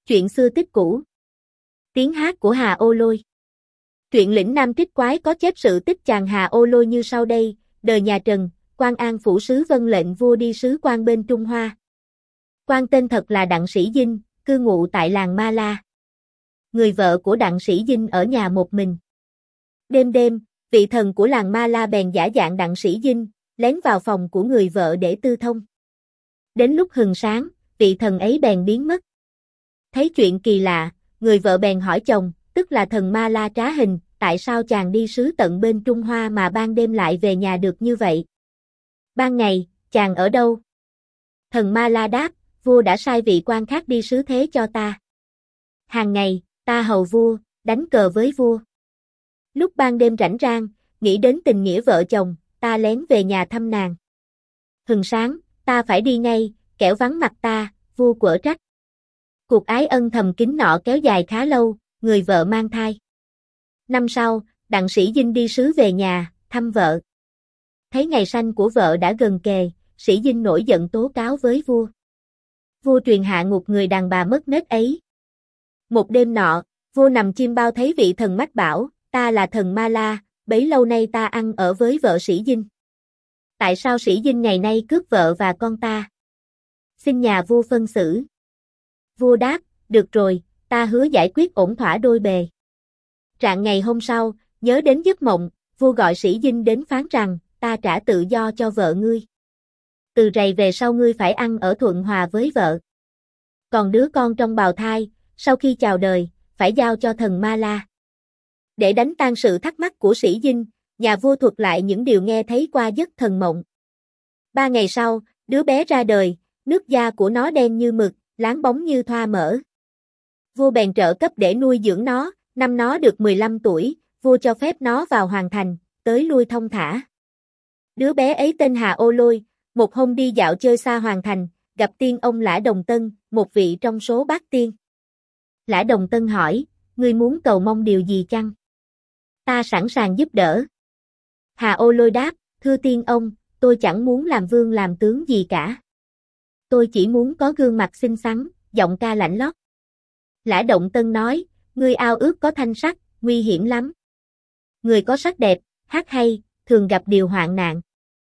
Chuyện xưa tích cũ. Tiếng hát của Hà Ô Lôi. Truyện Lĩnh Nam Trích Quái có chép sự tích chàng Hà Ô Lôi như sau đây: đời nhà Trần, Quan An phủ sứ vâng lệnh vua đi sứ quan bên Trung Hoa. Quan tên thật là Đặng Sĩ Dinh, cư ngụ tại làng Ma La. Người vợ của Đặng Sĩ Dinh ở nhà một mình. Đêm đêm, vị thần của làng Ma La bèn giả dạng Đặng Sĩ Dinh, lén vào phòng của người vợ để tư thông. Đến lúc hừng sáng, vị thần ấy bèn biến mất. Thấy chuyện kỳ lạ, người vợ bèn hỏi chồng, tức là thần Ma La trá hình, tại sao chàng đi sứ tận bên Trung Hoa mà ban đêm lại về nhà được như vậy? Ban ngày, chàng ở đâu? Thần Ma La đáp, vua đã sai vị quan khác đi sứ thế cho ta. Hàng ngày, ta hầu vua, đánh cờ với vua. Lúc ban đêm rảnh rang, nghĩ đến tình nghĩa vợ chồng, ta lén về nhà thăm nàng. Hừng sáng, ta phải đi ngay, kẻo vắng mặt ta, vua quở trách. Cuộc ái ân thầm kín nọ kéo dài khá lâu, người vợ mang thai. Năm sau, Đặng Sĩ Dinh đi sứ về nhà, thăm vợ. Thấy ngày sanh của vợ đã gần kề, Sĩ Dinh nổi giận tố cáo với vua. Vua truyền hạ ngục người đàn bà mất nết ấy. Một đêm nọ, vua nằm chiêm bao thấy vị thần mách bảo, ta là thần Ma La, bấy lâu nay ta ăn ở với vợ Sĩ Dinh. Tại sao Sĩ Dinh ngày nay cướp vợ và con ta? Xin nhà vua phân xử. Vua đáp, được rồi, ta hứa giải quyết ổn thỏa đôi bề. Rạng ngày hôm sau, nhớ đến giấc mộng, vua gọi Sĩ Dinh đến phán rằng, ta trả tự do cho vợ ngươi. Từ rày về sau ngươi phải ăn ở thuận hòa với vợ. Còn đứa con trong bào thai, sau khi chào đời, phải giao cho thần Ma La. Để đánh tan sự thắc mắc của Sĩ Dinh, nhà vua thuật lại những điều nghe thấy qua giấc thần mộng. 3 ngày sau, đứa bé ra đời, nước da của nó đen như mực, láng bóng như thoa mỡ. Vua bèn trợ cấp để nuôi dưỡng nó, năm nó được 15 tuổi, vua cho phép nó vào hoàng thành, tới lui thông thả. Đứa bé ấy tên Hà Ô Lôi, một hôm đi dạo chơi xa hoàng thành, gặp tiên ông Lã Đồng Tân, một vị trong số bát tiên. Lã Đồng Tân hỏi, ngươi muốn cầu mong điều gì chăng? Ta sẵn sàng giúp đỡ. Hà Ô Lôi đáp, thưa tiên ông, tôi chẳng muốn làm vương làm tướng gì cả. Tôi chỉ muốn có gương mặt xinh xắn, giọng ca lạnh lót. Lã Động Tân nói, ngươi ao ước có thanh sắc, nguy hiểm lắm. Người có sắc đẹp, hát hay, thường gặp điều hoạn nạn.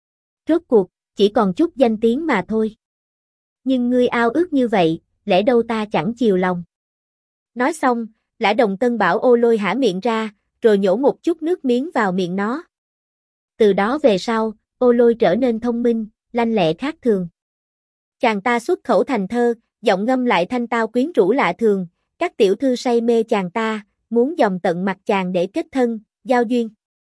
Rốt cuộc, chỉ còn chút danh tiếng mà thôi. Nhưng ngươi ao ước như vậy, lẽ đâu ta chẳng chiều lòng. Nói xong, Lã Đồng Tân bảo Ô Lôi hả miệng ra, rồi nhổ một chút nước miếng vào miệng nó. Từ đó về sau, Ô Lôi trở nên thông minh, lanh lẹ khác thường. Chàng ta xuất khẩu thành thơ, giọng ngâm lại thanh tao quyến rũ lạ thường, các tiểu thư say mê chàng ta, muốn dòm tận mặt chàng để kết thân, giao duyên.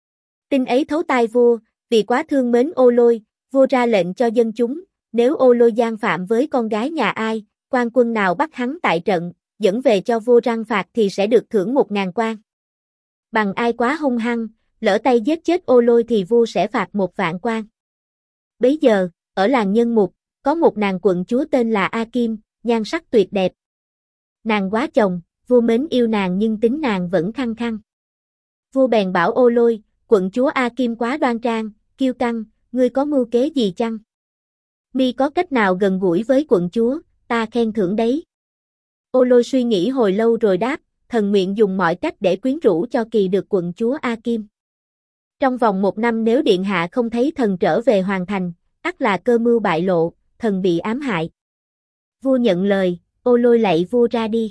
Tin ấy thấu tai vua, vì quá thương mến Ô Lôi, vua ra lệnh cho dân chúng, nếu Ô Lôi gian phạm với con gái nhà ai, quan quân nào bắt hắn tại trận, dẫn về cho vua răn phạt thì sẽ được thưởng 1000 quan. Bằng ai quá hung hăng, lỡ tay giết chết Ô Lôi thì vua sẽ phạt 1.000 quan. Bấy giờ, ở làng Nhân Mục, có một nàng quận chúa tên là A Kim, nhan sắc tuyệt đẹp. Nàng quá chồng, vua mến yêu nàng nhưng tính nàng vẫn khăng khăng. Vua bèn bảo Ô Lôi, quận chúa A Kim quá đoan trang, kiêu căng, ngươi có mưu kế gì chăng? Mi có cách nào gần gũi với quận chúa, ta khen thưởng đấy. Ô Lôi suy nghĩ hồi lâu rồi đáp, thần nguyện dùng mọi cách để quyến rũ cho kỳ được quận chúa A Kim. Trong vòng 1 năm nếu điện hạ không thấy thần trở về hoàng thành, ắt là cơ mưu bại lộ, thần bị ám hại. Vua nhận lời, Ô Lôi lạy vua ra đi.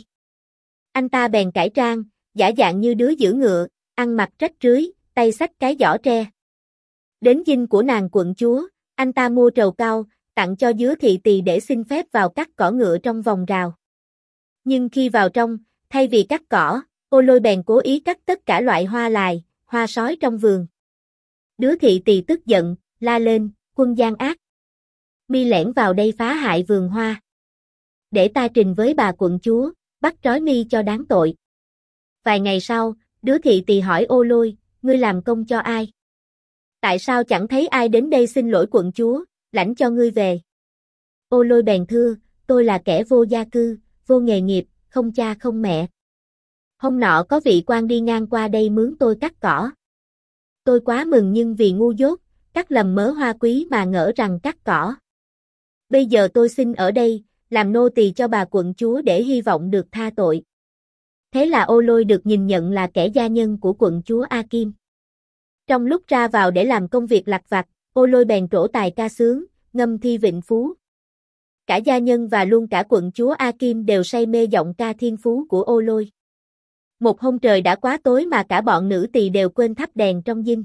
Anh ta bèn cải trang, giả dạng như đứa giữ ngựa, ăn mặc rách rưới, tay xách cái giỏ tre. Đến dinh của nàng quận chúa, anh ta mua trầu cau, tặng cho Dứa Thị Tỳ để xin phép vào cắt cỏ ngựa trong vòng rào. Nhưng khi vào trong, thay vì cắt cỏ, Ô Lôi bèn cố ý cắt tất cả loại hoa lài, hoa sói trong vườn. Đứa Thị Tỳ tức giận, la lên, quân gian ác. Mi lẻn vào đây phá hại vườn hoa. Để ta trình với bà quận chúa, bắt trói Mi cho đáng tội. Vài ngày sau, Đứa Thị Tỳ hỏi Ô Lôi, ngươi làm công cho ai? Tại sao chẳng thấy ai đến đây xin lỗi quận chúa, lãnh cho ngươi về? Ô Lôi bèn thưa, tôi là kẻ vô gia cư, vô nghề nghiệp, không cha không mẹ. Hôm nọ có vị quan đi ngang qua đây mướn tôi cắt cỏ. Tôi quá mừng nhưng vì ngu dốt, cắt lầm mớ hoa quý mà ngỡ rằng cắt cỏ. Bây giờ tôi xin ở đây, làm nô tỳ cho bà quận chúa để hy vọng được tha tội. Thế là Ô Lôi được nhìn nhận là kẻ gia nhân của quận chúa A Kim. Trong lúc ra vào để làm công việc lặt vặt, Ô Lôi bèn trổ tài ca sướng, ngâm thi vịnh phú. Cả gia nhân và luôn cả quận chúa A Kim đều say mê giọng ca thiên phú của Ô Lôi. Một hôm trời đã quá tối mà cả bọn nữ tỳ đều quên thắp đèn trong dinh.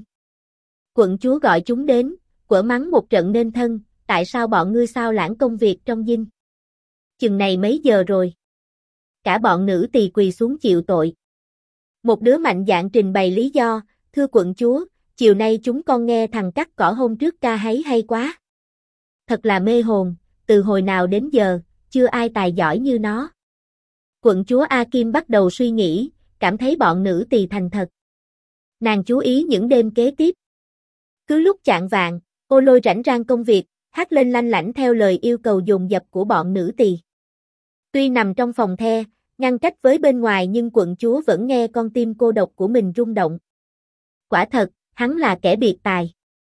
Quận chúa gọi chúng đến, quở mắng một trận nên thân, tại sao bọn ngươi sao lãng công việc trong dinh? Chừng này mấy giờ rồi? Cả bọn nữ tỳ quỳ xuống chịu tội. Một đứa mạnh dạn trình bày lý do, thưa quận chúa, chiều nay chúng con nghe thằng cắt cỏ hôm trước ca háy hay quá. Thật là mê hồn, từ hồi nào đến giờ, chưa ai tài giỏi như nó. Quận chúa A Kim bắt đầu suy nghĩ, cảm thấy bọn nữ tỳ thành thật. Nàng chú ý những đêm kế tiếp. Cứ lúc chạng vạng, Ô Lôi rảnh rang công việc, hát lên lanh lảnh theo lời yêu cầu dồn dập của bọn nữ tỳ. Tuy nằm trong phòng the, ngăn cách với bên ngoài nhưng quận chúa vẫn nghe con tim cô độc của mình rung động. Quả thật, hắn là kẻ biệt tài.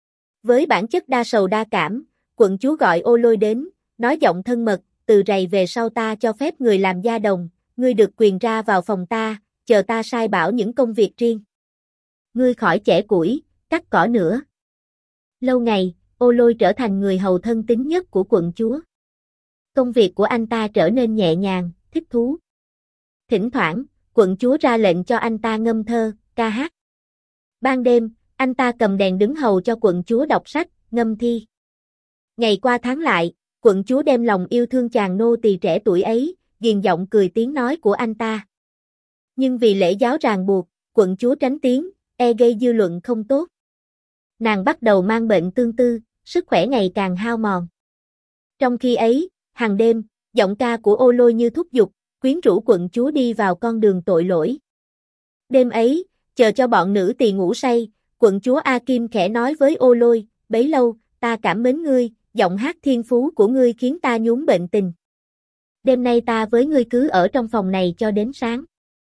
Với bản chất đa sầu đa cảm, quận chúa gọi Ô Lôi đến, nói giọng thân mật, từ rày về sau ta cho phép người làm gia đồng, ngươi được quyền ra vào phòng ta, chờ ta sai bảo những công việc riêng. Ngươi khỏi chẻ củi, cắt cỏ nữa. Lâu ngày, Ô Lôi trở thành người hầu thân tín nhất của quận chúa. Công việc của anh ta trở nên nhẹ nhàng, thích thú. Thỉnh thoảng, quận chúa ra lệnh cho anh ta ngâm thơ, ca hát. Ban đêm, anh ta cầm đèn đứng hầu cho quận chúa đọc sách, ngâm thi. Ngày qua tháng lại, quận chúa đem lòng yêu thương chàng nô tỳ trẻ tuổi ấy, ghiền giọng cười tiếng nói của anh ta. Nhưng vì lễ giáo ràng buộc, quận chúa tránh tiếng, gây dư luận không tốt. Nàng bắt đầu mang bệnh tương tư, sức khỏe ngày càng hao mòn. Trong khi ấy, hàng đêm, giọng ca của Ô Lôi như thúc giục, quyến rũ quận chúa đi vào con đường tội lỗi. Đêm ấy, chờ cho bọn nữ tỳ ngủ say, quận chúa A Kim khẽ nói với Ô Lôi, bấy lâu, ta cảm mến ngươi, giọng hát thiên phú của ngươi khiến ta nhúm bệnh tình. Đêm nay ta với ngươi cứ ở trong phòng này cho đến sáng.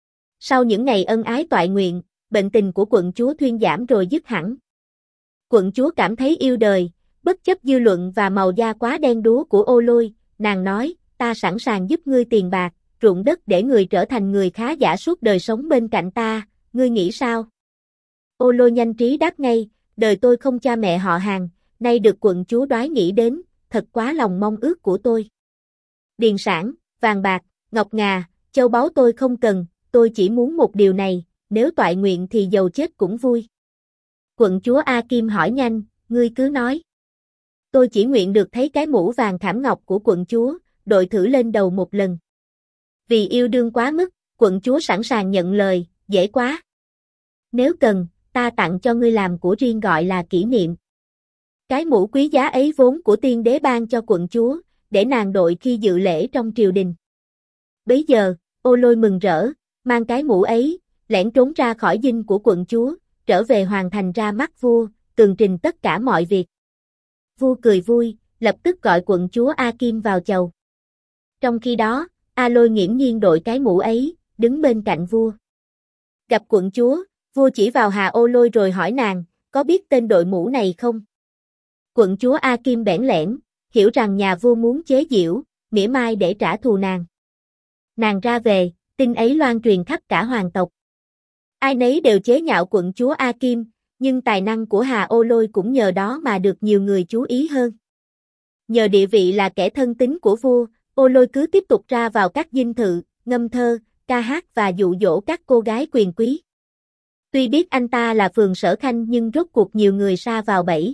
Sau những ngày ân ái toại nguyện, bệnh tình của quận chúa thuyên giảm rồi dứt hẳn. Quận chúa cảm thấy yêu đời, bất chấp dư luận và màu da quá đen đúa của Ô Lôi, nàng nói, ta sẵn sàng giúp ngươi tiền bạc, ruộng đất để người trở thành người khá giả suốt đời sống bên cạnh ta, ngươi nghĩ sao? Ô Lôi nhanh trí đáp ngay, đời tôi không cha mẹ họ Hàng, nay được quận chúa đoái nghĩ đến, thật quá lòng mong ước của tôi. Điền sản, vàng bạc, ngọc ngà, châu báu tôi không cần, tôi chỉ muốn một điều này, nếu toại nguyện thì dầu chết cũng vui. Quận chúa A Kim hỏi nhanh, ngươi cứ nói. Tôi chỉ nguyện được thấy cái mũ vàng khảm ngọc của quận chúa, đội thử lên đầu một lần. Vì yêu đương quá mức, quận chúa sẵn sàng nhận lời, dễ quá. Nếu cần, ta tặng cho ngươi làm của riêng gọi là kỷ niệm. Cái mũ quý giá ấy vốn của tiên đế ban cho quận chúa, để nàng đội khi dự lễ trong triều đình. Bấy giờ, Ô Lôi mừng rỡ, mang cái mũ ấy, lẻn trốn ra khỏi dinh của quận chúa, trở về hoàng thành ra mắt vua, tường trình tất cả mọi việc. Vua cười vui, lập tức gọi quận chúa A Kim vào chầu. Trong khi đó, A Lôi nghiễm nhiên đội cái mũ ấy, đứng bên cạnh vua. Gặp quận chúa, vua chỉ vào Hà Ô Lôi rồi hỏi nàng, có biết tên đội mũ này không? Quận chúa A Kim bẽn lẽn, hiểu rằng nhà vua muốn chế giễu, mỉa mai để trả thù nàng. Nàng ra về, tin ấy loan truyền khắp cả hoàng tộc. Ai nấy đều chế nhạo quận chúa A Kim, nhưng tài năng của Hà Ô Lôi cũng nhờ đó mà được nhiều người chú ý hơn. Nhờ địa vị là kẻ thân tín của vua, Ô Lôi cứ tiếp tục ra vào các dinh thự, ngâm thơ, ca hát và dụ dỗ các cô gái quyền quý. Tuy biết anh ta là Phường Sở Khanh nhưng rốt cuộc nhiều người sa vào bẫy.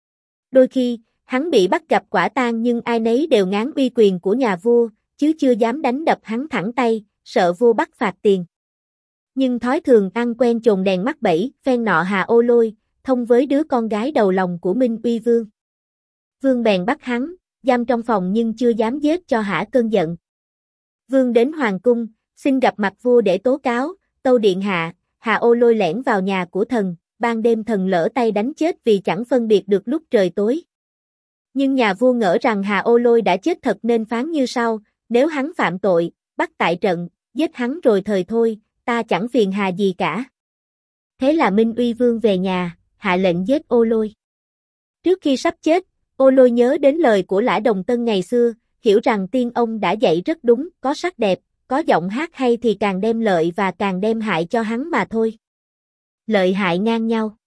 Đôi khi, hắn bị bắt gặp quả tang nhưng ai nấy đều ngán uy quyền của nhà vua, chứ chưa dám đánh đập hắn thẳng tay, sợ vua bắt phạt tiền. Nhưng thói thường ăn quen chồn đèn mắc bẫy, phen nọ Hà Ô Lôi, thông với đứa con gái đầu lòng của Minh Uy Vương. Vương bèn bắt hắn, giam trong phòng nhưng chưa dám giết cho hả cơn giận. Vương đến hoàng cung, xin gặp mặt vua để tố cáo, tâu điện hạ, Hà Ô Lôi lẻn vào nhà của thần, ban đêm thần lỡ tay đánh chết vì chẳng phân biệt được lúc trời tối. Nhưng nhà vua ngỡ rằng Hà Ô Lôi đã chết thật nên phán như sau, nếu hắn phạm tội, bắt tại trận, giết hắn rồi thời thôi, ta chẳng phiền hà gì cả. Thế là Minh Uy Vương về nhà, hạ lệnh giết Ô Lôi. Trước khi sắp chết, Ô Lôi nhớ đến lời của Lã Đồng Tân ngày xưa, hiểu rằng tiên ông đã dạy rất đúng, có sắc đẹp, có giọng hát hay thì càng đem lợi và càng đem hại cho hắn mà thôi. Lợi hại ngang nhau.